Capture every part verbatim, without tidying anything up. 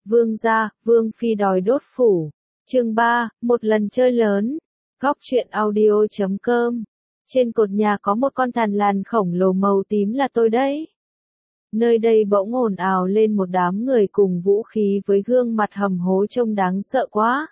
Vương gia, Vương phi đòi đốt phủ. Chương ba, một lần chơi lớn. Góc truyện audio chấm com. Trên cột nhà có một con thằn lằn khổng lồ màu tím là tôi đấy. Nơi đây bỗng ồn ào lên một đám người cùng vũ khí với gương mặt hầm hố trông đáng sợ quá.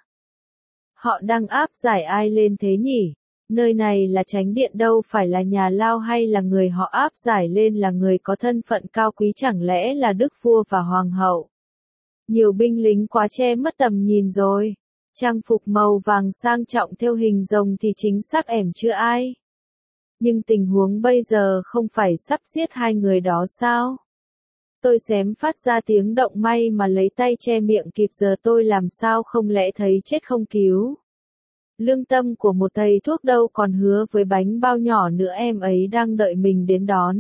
Họ đang áp giải ai lên thế nhỉ? Nơi này là chánh điện đâu phải là nhà lao, hay là người họ áp giải lên là người có thân phận cao quý, chẳng lẽ là đức vua và hoàng hậu? Nhiều binh lính quá che mất tầm nhìn rồi. Trang phục màu vàng sang trọng theo hình rồng thì chính xác ẻm chưa ai. Nhưng tình huống bây giờ không phải sắp giết hai người đó sao? Tôi xém phát ra tiếng động, may mà lấy tay che miệng kịp giờ, tôi làm sao không lẽ thấy chết không cứu. Lương tâm của một thầy thuốc đâu còn hứa với bánh bao nhỏ nữa, em ấy đang đợi mình đến đón.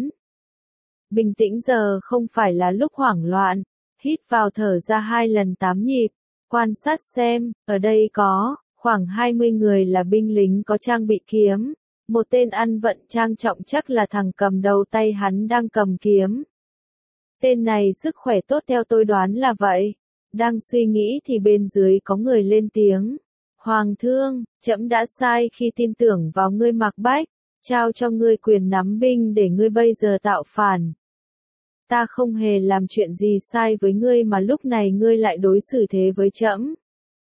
Bình tĩnh, giờ không phải là lúc hoảng loạn. Hít vào thở ra hai lần tám nhịp. Quan sát xem, ở đây có khoảng hai mươi người là binh lính có trang bị kiếm. Một tên ăn vận trang trọng chắc là thằng cầm đầu, tay hắn đang cầm kiếm. Tên này sức khỏe tốt, theo tôi đoán là vậy. Đang suy nghĩ thì bên dưới có người lên tiếng. Hoàng thương, trẫm đã sai khi tin tưởng vào ngươi Mạc Bách, trao cho ngươi quyền nắm binh để ngươi bây giờ tạo phản. Ta không hề làm chuyện gì sai với ngươi mà lúc này ngươi lại đối xử thế với trẫm.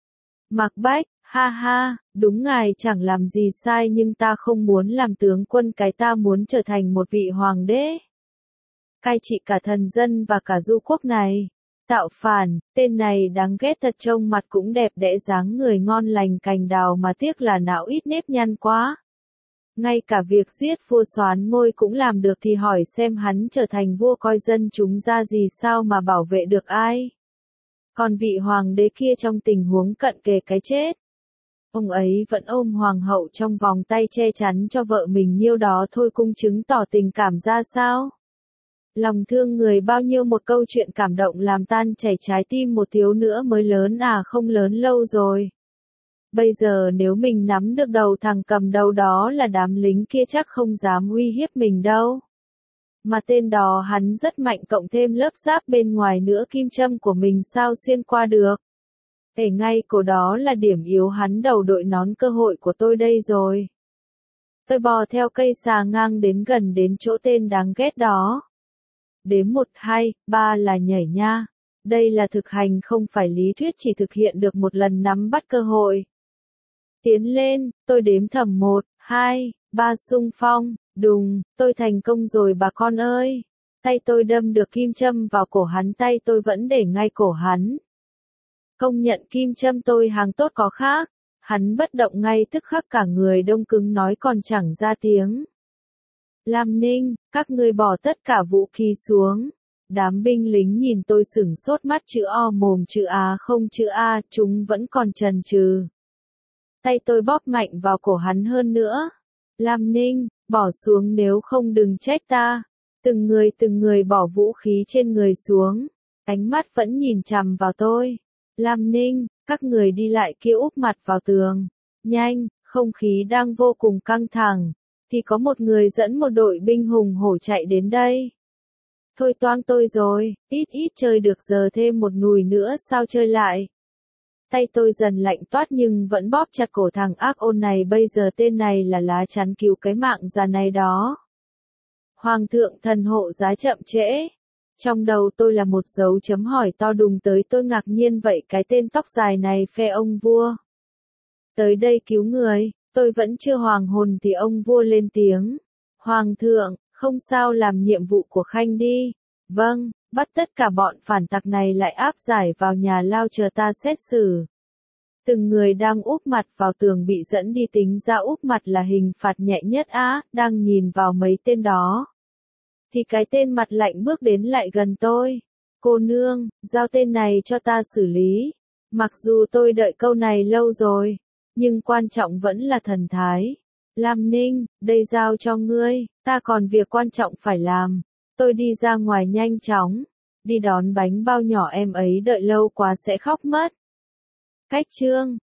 Mạc Bách, ha ha, đúng ngài chẳng làm gì sai, nhưng ta không muốn làm tướng quân, cái ta muốn trở thành một vị hoàng đế. Cai trị cả thần dân và cả du quốc này. Tạo phản, tên này đáng ghét thật, trông mặt cũng đẹp đẽ, dáng người ngon lành cành đào, mà tiếc là não ít nếp nhăn quá. Ngay cả việc giết vua soán ngôi cũng làm được thì hỏi xem hắn trở thành vua coi dân chúng ra gì, sao mà bảo vệ được ai. Còn vị hoàng đế kia trong tình huống cận kề cái chết, ông ấy vẫn ôm hoàng hậu trong vòng tay che chắn cho vợ mình nhiêu đó thôi, cũng chứng tỏ tình cảm ra sao. Lòng thương người bao nhiêu, một câu chuyện cảm động làm tan chảy trái tim một thiếu nữa mới lớn à, không lớn lâu rồi. Bây giờ nếu mình nắm được đầu thằng cầm đầu đó là đám lính kia chắc không dám uy hiếp mình đâu. Mà tên đó hắn rất mạnh, cộng thêm lớp giáp bên ngoài nữa, kim châm của mình sao xuyên qua được. Để ngay cổ đó là điểm yếu hắn, đầu đội nón, cơ hội của tôi đây rồi. Tôi bò theo cây xà ngang đến gần đến chỗ tên đáng ghét đó. Đếm một, hai, ba là nhảy nha. Đây là thực hành không phải lý thuyết, chỉ thực hiện được một lần nắm bắt cơ hội. Tiến lên, tôi đếm thầm một, hai, ba, xung phong, đùng, tôi thành công rồi bà con ơi. Tay tôi đâm được kim châm vào cổ hắn, tay tôi vẫn để ngay cổ hắn. Công nhận kim châm tôi hàng tốt có khác. Hắn bất động ngay tức khắc, cả người đông cứng, nói còn chẳng ra tiếng. Lam Ninh, các ngươi bỏ tất cả vũ khí xuống. Đám binh lính nhìn tôi sửng sốt, mắt chữ O mồm chữ A không chữ A, chúng vẫn còn chần chừ. Tay tôi bóp mạnh vào cổ hắn hơn nữa. Lam Ninh, bỏ xuống nếu không đừng trách ta. Từng người từng người bỏ vũ khí trên người xuống. Ánh mắt vẫn nhìn chằm vào tôi. Lam Ninh, các người đi lại kia, úp mặt vào tường. Nhanh, không khí đang vô cùng căng thẳng. Thì có một người dẫn một đội binh hùng hổ chạy đến đây. Thôi toang tôi rồi, ít ít chơi được, giờ thêm một nùi nữa sao chơi lại. Tay tôi dần lạnh toát nhưng vẫn bóp chặt cổ thằng ác ôn này, bây giờ tên này là lá chắn cứu cái mạng già này đó. Hoàng thượng thần hộ giá, chậm trễ. Trong đầu tôi là một dấu chấm hỏi to đùng tới, tôi ngạc nhiên vậy cái tên tóc dài này phe ông vua. Tới đây cứu người. Tôi vẫn chưa hoàng hồn thì ông vua lên tiếng. Hoàng thượng, không sao, làm nhiệm vụ của Khanh đi. Vâng, bắt tất cả bọn phản tặc này lại áp giải vào nhà lao chờ ta xét xử. Từng người đang úp mặt vào tường bị dẫn đi, tính ra úp mặt là hình phạt nhẹ nhất á. Đang nhìn vào mấy tên đó thì cái tên mặt lạnh bước đến lại gần tôi. Cô nương, giao tên này cho ta xử lý. Mặc dù tôi đợi câu này lâu rồi, nhưng quan trọng vẫn là thần thái. Lam Ninh, đây giao cho ngươi, ta còn việc quan trọng phải làm. Tôi đi ra ngoài nhanh chóng, đi đón bánh bao nhỏ, em ấy đợi lâu quá sẽ khóc mất. Cách chương,